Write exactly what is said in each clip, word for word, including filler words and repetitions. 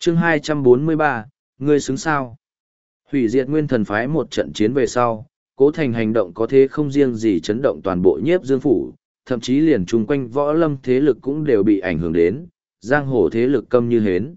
chương hai trăm bốn mươi ba, ngươi xứng sao? Hủy diệt nguyên thần phái một trận chiến về sau, Cố Thành hành động có thế không riêng gì chấn động toàn bộ Nhiếp Dương phủ, thậm chí liền chung quanh võ lâm thế lực cũng đều bị ảnh hưởng đến, giang hồ thế lực câm như hến.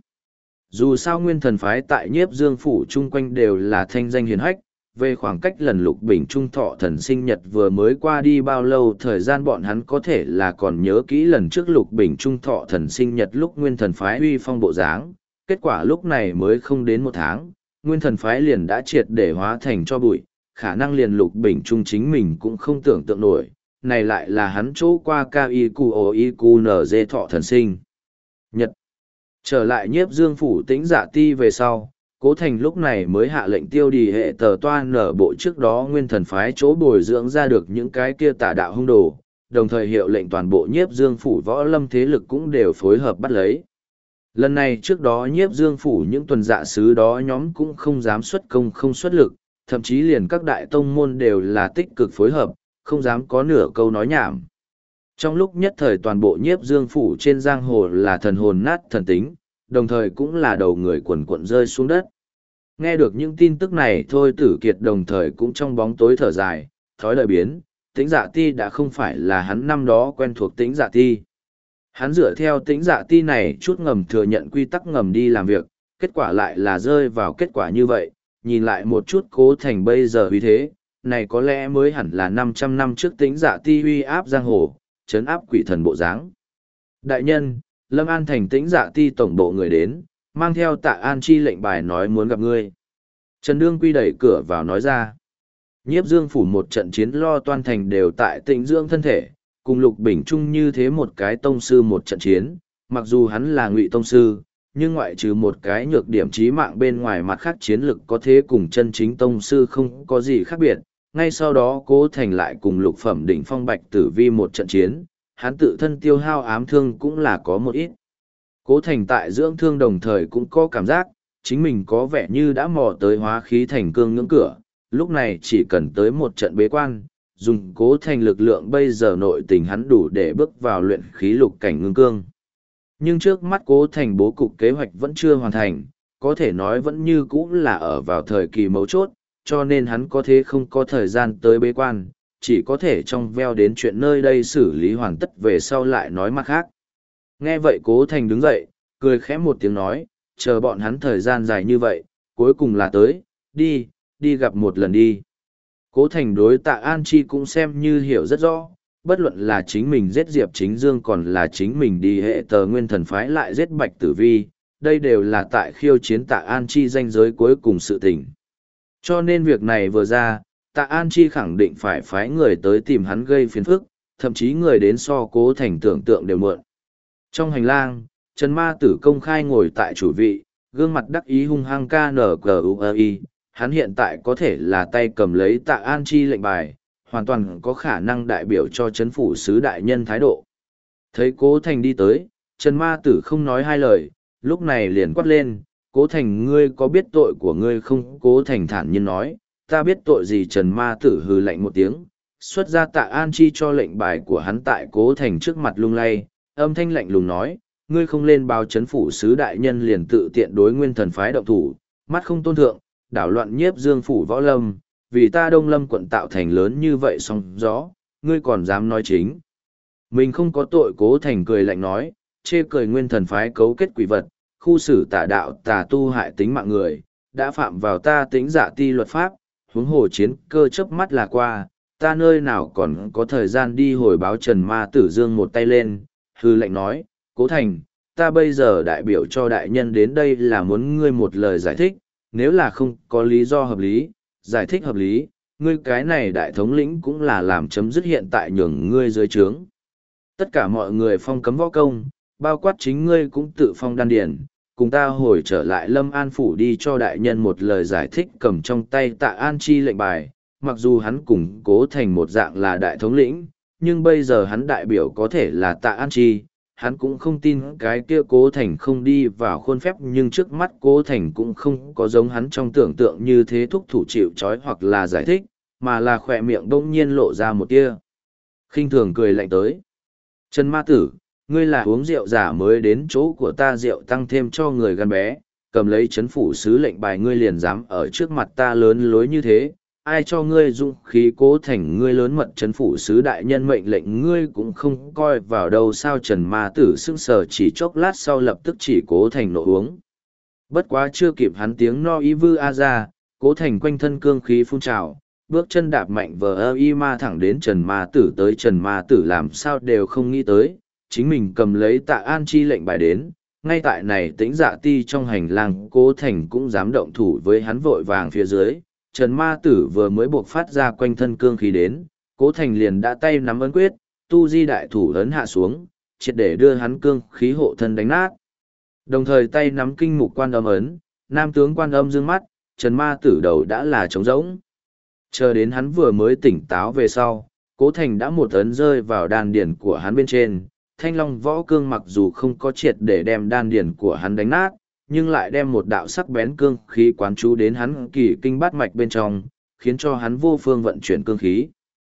Dù sao nguyên thần phái tại Nhiếp Dương phủ chung quanh đều là thanh danh hiền hách, về khoảng cách lần Lục Bình Trung thọ thần sinh nhật vừa mới qua đi bao lâu thời gian bọn hắn có thể là còn nhớ kỹ lần trước Lục Bình Trung thọ thần sinh nhật lúc nguyên thần phái uy phong bộ dáng, kết quả lúc này mới không đến một tháng, nguyên thần phái liền đã triệt để hóa thành cho bụi, khả năng liền Lục Bình Trung chính mình cũng không tưởng tượng nổi, này lại là hắn chỗ qua ca y cu o y cu nở dê thọ thần sinh nhật. Trở lại Nhiếp Dương phủ Tĩnh Dạ Ti về sau, Cố Thành lúc này mới hạ lệnh tiêu đi hệ tờ toa nở bộ trước đó nguyên thần phái chỗ bồi dưỡng ra được những cái kia tà đạo hung đồ, đồng thời hiệu lệnh toàn bộ Nhiếp Dương phủ võ lâm thế lực cũng đều phối hợp bắt lấy. Lần này trước đó Nhiếp Dương phủ những tuần dạ sứ đó nhóm cũng không dám xuất công không xuất lực, thậm chí liền các đại tông môn đều là tích cực phối hợp, không dám có nửa câu nói nhảm. Trong lúc nhất thời toàn bộ Nhiếp Dương phủ trên giang hồ là thần hồn nát thần tính, đồng thời cũng là đầu người quần quận rơi xuống đất. Nghe được những tin tức này thôi Tử Kiệt đồng thời cũng trong bóng tối thở dài, thói lời biến, Tĩnh Dạ Ti đã không phải là hắn năm đó quen thuộc Tĩnh Dạ Ti. Hắn dựa theo Tĩnh Dạ Ti này chút ngầm thừa nhận quy tắc ngầm đi làm việc, kết quả lại là rơi vào kết quả như vậy, nhìn lại một chút Cố Thành bây giờ uy thế, này có lẽ mới hẳn là năm trăm năm trước Tĩnh Dạ Ti uy áp giang hồ, trấn áp quỷ thần bộ dáng. Đại nhân, Lâm An thành Tĩnh Dạ Ti tổng bộ người đến, mang theo Tạ An Chi lệnh bài nói muốn gặp ngươi. Trần Đương Quy đẩy cửa vào nói ra. Nhiếp Dương phủ một trận chiến lo toan thành đều tại Tĩnh dưỡng thân thể, cùng Lục Bình Trung như thế một cái tông sư một trận chiến, mặc dù hắn là Ngụy tông sư, nhưng ngoại trừ một cái nhược điểm chí mạng bên ngoài mặt khác chiến lực có thế cùng chân chính tông sư không có gì khác biệt. Ngay sau đó Cố Thành lại cùng lục phẩm đỉnh phong Bạch Tử Vi một trận chiến, hắn tự thân tiêu hao ám thương cũng là có một ít. Cố Thành tại dưỡng thương đồng thời cũng có cảm giác, chính mình có vẻ như đã mò tới hóa khí thành cương ngưỡng cửa, lúc này chỉ cần tới một trận bế quan, dùng Cố Thành lực lượng bây giờ nội tình hắn đủ để bước vào luyện khí lục cảnh ngưng cương. Nhưng trước mắt Cố Thành bố cục kế hoạch vẫn chưa hoàn thành, có thể nói vẫn như cũ là ở vào thời kỳ mấu chốt, cho nên hắn có thế không có thời gian tới bế quan, chỉ có thể trong veo đến chuyện nơi đây xử lý hoàn tất về sau lại nói mặt khác. Nghe vậy Cố Thành đứng dậy, cười khẽ một tiếng nói, chờ bọn hắn thời gian dài như vậy, cuối cùng là tới, đi, đi gặp một lần đi. Cố Thành đối Tạ An Chi cũng xem như hiểu rất rõ, bất luận là chính mình giết Diệp Chính Dương còn là chính mình đi hệ tờ nguyên thần phái lại giết Bạch Tử Vi, đây đều là tại khiêu chiến Tạ An Chi danh giới cuối cùng sự tình. Cho nên việc này vừa ra, Tạ An Chi khẳng định phải phái người tới tìm hắn gây phiền phức, thậm chí người đến so Cố Thành tưởng tượng đều mượn. Trong hành lang, Trần Ma Tử công khai ngồi tại chủ vị, gương mặt đắc ý hung hăng ca nở cờ u i, hắn hiện tại có thể là tay cầm lấy Tạ An Chi lệnh bài, hoàn toàn có khả năng đại biểu cho chấn phủ sứ đại nhân thái độ. Thấy Cố Thành đi tới, Trần Ma Tử không nói hai lời, lúc này liền quát lên, Cố Thành ngươi có biết tội của ngươi không? Cố Thành thản nhiên nói, ta biết tội gì? Trần Ma Tử hừ lạnh một tiếng, xuất ra Tạ An Chi cho lệnh bài của hắn tại Cố Thành trước mặt lung lay, âm thanh lạnh lùng nói, ngươi không lên báo chấn phủ sứ đại nhân liền tự tiện đối nguyên thần phái động thủ, mắt không tôn thượng, đảo loạn Nhiếp Dương phủ võ lâm, vì ta Đông Lâm quận tạo thành lớn như vậy song gió, ngươi còn dám nói chính. Mình không có tội. Cố Thành cười lạnh nói, chê cười nguyên thần phái cấu kết quỷ vật, khu xử tà đạo tà tu hại tính mạng người, đã phạm vào ta Tĩnh Dạ Ti luật pháp, huống hồ chiến cơ chớp mắt là qua, ta nơi nào còn có thời gian đi hồi báo. Trần Ma Tử giương một tay lên, hư lệnh nói, Cố Thành, ta bây giờ đại biểu cho đại nhân đến đây là muốn ngươi một lời giải thích, nếu là không có lý do hợp lý, giải thích hợp lý, ngươi cái này đại thống lĩnh cũng là làm chấm dứt hiện tại nhường ngươi dưới trướng. Tất cả mọi người phong cấm võ công, bao quát chính ngươi cũng tự phong đan điển, cùng ta hồi trở lại Lâm An phủ đi cho đại nhân một lời giải thích. Cầm trong tay Tạ An Chi lệnh bài, mặc dù hắn cùng Cố Thành một dạng là đại thống lĩnh, nhưng bây giờ hắn đại biểu có thể là Tạ An Chi, hắn cũng không tin cái kia Cố Thành không đi vào khuôn phép, nhưng trước mắt Cố Thành cũng không có giống hắn trong tưởng tượng như thế thúc thủ chịu trói hoặc là giải thích, mà là khỏe miệng bỗng nhiên lộ ra một tia khinh thường cười lạnh tới. Trần Ma Tử, ngươi là uống rượu giả mới đến chỗ của ta, rượu tăng thêm cho người gan bé, cầm lấy chấn phủ sứ lệnh bài ngươi liền dám ở trước mặt ta lớn lối như thế, ai cho ngươi dũng khí Cố Thành ngươi lớn mật chấn phủ sứ đại nhân mệnh lệnh ngươi cũng không coi vào đâu sao Trần Ma Tử sững sờ chỉ chốc lát sau lập tức chỉ Cố Thành nộ uống. Bất quá chưa kịp hắn tiếng no ý vư a ra, Cố Thành quanh thân cương khí phun trào, bước chân đạp mạnh vờ ơ y ma thẳng đến Trần Ma Tử tới Trần Ma Tử làm sao đều không nghĩ tới, chính mình cầm lấy Tạ An chi lệnh bài đến, ngay tại này tĩnh dạ ti trong hành lang Cố Thành cũng dám động thủ với hắn vội vàng phía dưới, Trần Ma Tử vừa mới buộc phát ra quanh thân cương khí đến, Cố Thành liền đã tay nắm ấn quyết, tu di đại thủ ấn hạ xuống, triệt để đưa hắn cương khí hộ thân đánh nát. Đồng thời tay nắm kinh mục quan âm ấn, nam tướng quan âm dương mắt, Trần Ma Tử đầu đã là trống rỗng. Chờ đến hắn vừa mới tỉnh táo về sau, Cố Thành đã một ấn rơi vào đan điển của hắn bên trên, thanh long võ cương mặc dù không có triệt để đem đan điển của hắn đánh nát, nhưng lại đem một đạo sắc bén cương khí quán chú đến hắn kỳ kinh bát mạch bên trong, khiến cho hắn vô phương vận chuyển cương khí.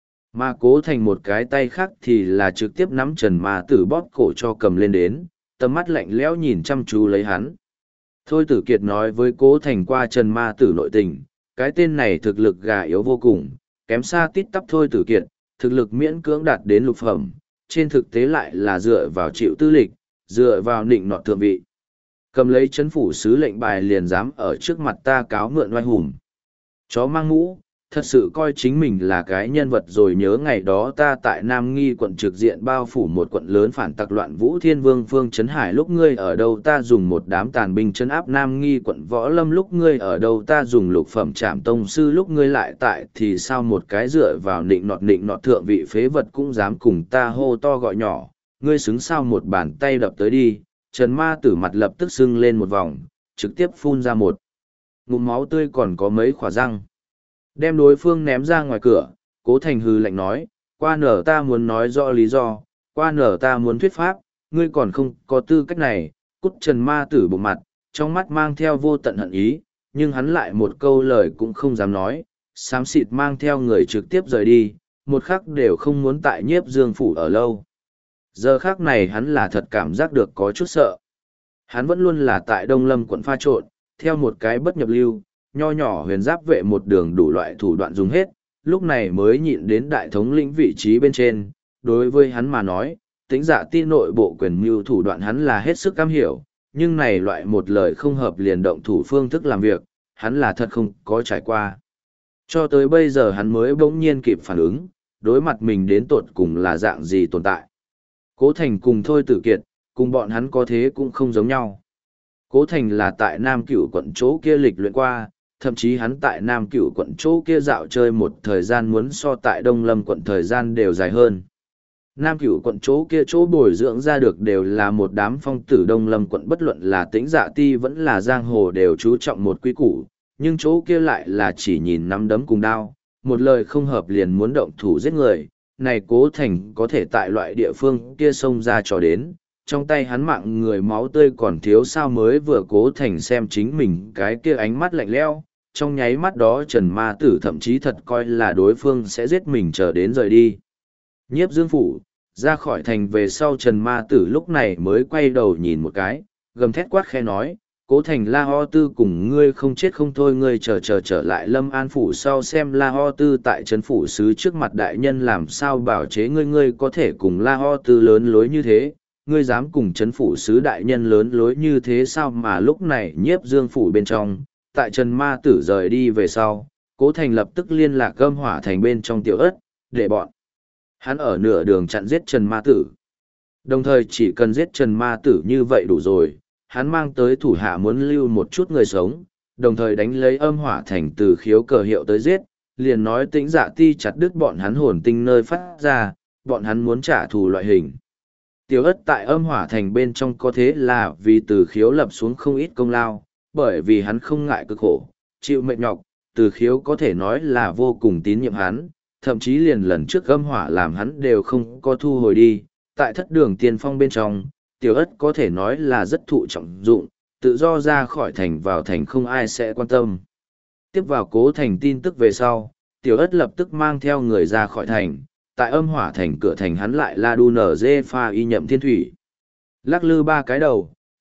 Mà Cố Thành một cái tay khác thì là trực tiếp nắm Trần Ma Tử bóp cổ cho cầm lên đến, tầm mắt lạnh lẽo nhìn chăm chú lấy hắn. Thôi Tử Kiệt nói với Cố Thành qua Trần Ma Tử nội tình, cái tên này thực lực gà yếu vô cùng, kém xa tít tắp Thôi Tử Kiệt, thực lực miễn cưỡng đạt đến lục phẩm, trên thực tế lại là dựa vào chịu tư lịch, dựa vào nịnh nọt thượng vị. Cầm lấy chấn phủ sứ lệnh bài liền dám ở trước mặt ta cáo mượn oai hùng. Chó mang mũ, thật sự coi chính mình là cái nhân vật rồi nhớ ngày đó ta tại Nam Nghi quận trực diện bao phủ một quận lớn phản tặc loạn Vũ Thiên Vương Phương Trấn Hải lúc ngươi ở đâu ta dùng một đám tàn binh trấn áp Nam Nghi quận Võ Lâm lúc ngươi ở đâu ta dùng lục phẩm trảm tông sư lúc ngươi lại tại thì sao một cái dựa vào nịnh nọt nịnh nọt thượng vị phế vật cũng dám cùng ta hô to gọi nhỏ, ngươi xứng sao một bàn tay đập tới đi. Trần Ma Tử mặt lập tức sưng lên một vòng, trực tiếp phun ra một ngụm máu tươi còn có mấy khỏa răng. Đem đối phương ném ra ngoài cửa, Cố Thành hừ lạnh nói, qua nở ta muốn nói rõ lý do, qua nở ta muốn thuyết pháp, ngươi còn không có tư cách này, cút. Trần Ma Tử bụng mặt, trong mắt mang theo vô tận hận ý, nhưng hắn lại một câu lời cũng không dám nói, xám xịt mang theo người trực tiếp rời đi, một khắc đều không muốn tại Nhiếp Dương phủ ở lâu. Giờ khác này hắn là thật cảm giác được có chút sợ. Hắn vẫn luôn là tại Đông Lâm quận pha trộn, theo một cái bất nhập lưu, nho nhỏ huyền giáp vệ một đường đủ loại thủ đoạn dùng hết, lúc này mới nhịn đến đại thống lĩnh vị trí bên trên. Đối với hắn mà nói, tính giả ti nội bộ quyền mưu thủ đoạn hắn là hết sức cam hiểu, nhưng này loại một lời không hợp liền động thủ phương thức làm việc, hắn là thật không có trải qua. Cho tới bây giờ hắn mới bỗng nhiên kịp phản ứng, đối mặt mình đến tột cùng là dạng gì tồn tại. Cố Thành cùng Thôi Tử Kiệt, cùng bọn hắn có thế cũng không giống nhau. Cố Thành là tại Nam Cửu quận chỗ kia lịch luyện qua, thậm chí hắn tại Nam Cửu quận chỗ kia dạo chơi một thời gian muốn so tại Đông Lâm quận thời gian đều dài hơn. Nam Cửu quận chỗ kia chỗ bồi dưỡng ra được đều là một đám phong tử. Đông Lâm quận bất luận là Tĩnh Dạ ti vẫn là giang hồ đều chú trọng một quy củ, nhưng chỗ kia lại là chỉ nhìn nắm đấm cùng đao, một lời không hợp liền muốn động thủ giết người. Này Cố Thành có thể tại loại địa phương kia xông ra cho đến, trong tay hắn mạng người máu tươi còn thiếu sao mới vừa Cố Thành xem chính mình cái kia ánh mắt lạnh lẽo, trong nháy mắt đó Trần Ma Tử thậm chí thật coi là đối phương sẽ giết mình chờ đến rời đi. Nhiếp Dương phủ, ra khỏi thành về sau Trần Ma Tử lúc này mới quay đầu nhìn một cái, gầm thét quát khe nói, Cố Thành La Ho Tư cùng ngươi không chết không thôi, ngươi chờ chờ trở lại Lâm An phủ sau xem La Ho Tư tại trấn phủ sứ trước mặt đại nhân làm sao bảo chế ngươi, ngươi có thể cùng La Ho Tư lớn lối như thế, ngươi dám cùng trấn phủ sứ đại nhân lớn lối như thế sao. Mà lúc này Nhiếp Dương phủ bên trong, tại Trần Ma Tử rời đi về sau, Cố Thành lập tức liên lạc Âm Hỏa thành bên trong Tiểu Ất, để bọn hắn ở nửa đường chặn giết Trần Ma Tử. Đồng thời chỉ cần giết Trần Ma Tử như vậy đủ rồi, hắn mang tới thủ hạ muốn lưu một chút người sống, đồng thời đánh lấy Âm Hỏa thành từ khiếu cờ hiệu tới giết, liền nói Tĩnh Dạ ti chặt đứt bọn hắn hồn tinh nơi phát ra, bọn hắn muốn trả thù loại hình. Tiểu Ất tại Âm Hỏa thành bên trong có thế là vì từ khiếu lập xuống không ít công lao, bởi vì hắn không ngại cực khổ, chịu mệt nhọc, từ khiếu có thể nói là vô cùng tín nhiệm hắn, thậm chí liền lần trước Âm Hỏa làm hắn đều không có thu hồi đi. Tại thất đường tiên phong bên trong, Tiểu Ất có thể nói là rất thụ trọng dụng, tự do ra khỏi thành vào thành không ai sẽ quan tâm. Tiếp vào Cố Thành tin tức về sau, Tiểu Ất lập tức mang theo người ra khỏi thành, tại Âm Hỏa thành cửa thành hắn lại la đu nở dê pha y nhậm thiên thủy. Lắc lư ba cái đầu,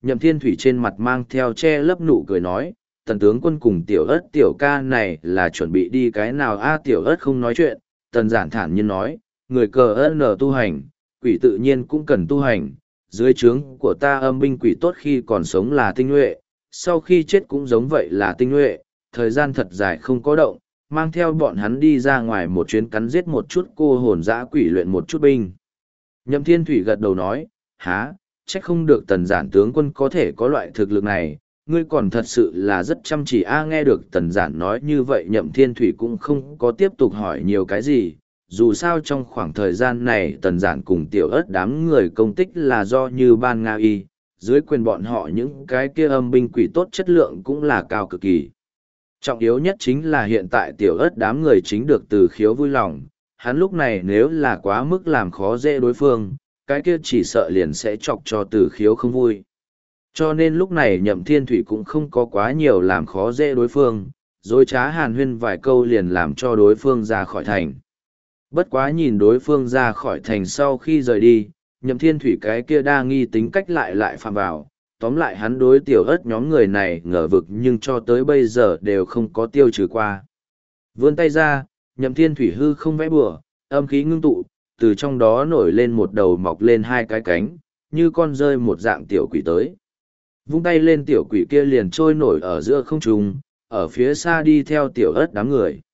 Nhậm Thiên Thủy trên mặt mang theo che lấp nụ cười nói, tần tướng quân cùng tiểu ất tiểu ca này là chuẩn bị đi cái nào a tiểu ất không nói chuyện, tần giản thản nhiên nói, người cờ ân ở tu hành, quỷ tự nhiên cũng cần tu hành, dưới trướng của ta âm binh quỷ tốt khi còn sống là tinh nhuệ, sau khi chết cũng giống vậy là tinh nhuệ, thời gian thật dài không có động, mang theo bọn hắn đi ra ngoài một chuyến cắn giết một chút cô hồn dã quỷ luyện một chút binh. Nhậm Thiên Thủy gật đầu nói, há, trách không được tần giản tướng quân có thể có loại thực lực này, ngươi còn thật sự là rất chăm chỉ a nghe được tần giản nói như vậy Nhậm Thiên Thủy cũng không có tiếp tục hỏi nhiều cái gì, dù sao trong khoảng thời gian này tần giản cùng tiểu ớt đám người công tích là do như ban Nga y, dưới quyền bọn họ những cái kia âm binh quỷ tốt chất lượng cũng là cao cực kỳ. Trọng yếu nhất chính là hiện tại tiểu ớt đám người chính được từ khiếu vui lòng, hắn lúc này nếu là quá mức làm khó dễ đối phương, cái kia chỉ sợ liền sẽ chọc cho từ khiếu không vui. Cho nên lúc này Nhậm Thiên Thủy cũng không có quá nhiều làm khó dễ đối phương, rồi trá hàn huyên vài câu liền làm cho đối phương ra khỏi thành. Bất quá nhìn đối phương ra khỏi thành sau khi rời đi, Nhậm Thiên Thủy cái kia đa nghi tính cách lại lại phạm vào, tóm lại hắn đối tiểu ớt nhóm người này ngờ vực nhưng cho tới bây giờ đều không có tiêu trừ qua. Vươn tay ra, Nhậm Thiên Thủy hư không vẽ bừa, âm khí ngưng tụ, từ trong đó nổi lên một đầu mọc lên hai cái cánh, như con rơi một dạng tiểu quỷ tới. Vung tay lên tiểu quỷ kia liền trôi nổi ở giữa không trung, ở phía xa đi theo tiểu ớt đám người.